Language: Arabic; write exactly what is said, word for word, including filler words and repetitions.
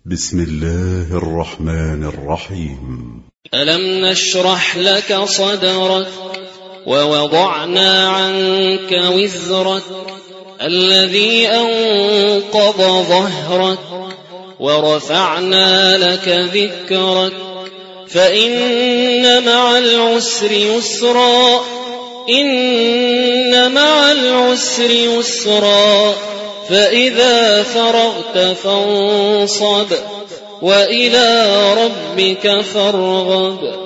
بسم الله الرحمن الرحيم. ألم نشرح لك صدرك ووضعنا عنك وزرك الذي أنقض ظهرك ورفعنا لك ذكرك فإن مع العسر يسرا إن مع العسر يسرا فإذا فرغت فانصب وإلى ربك فارغب.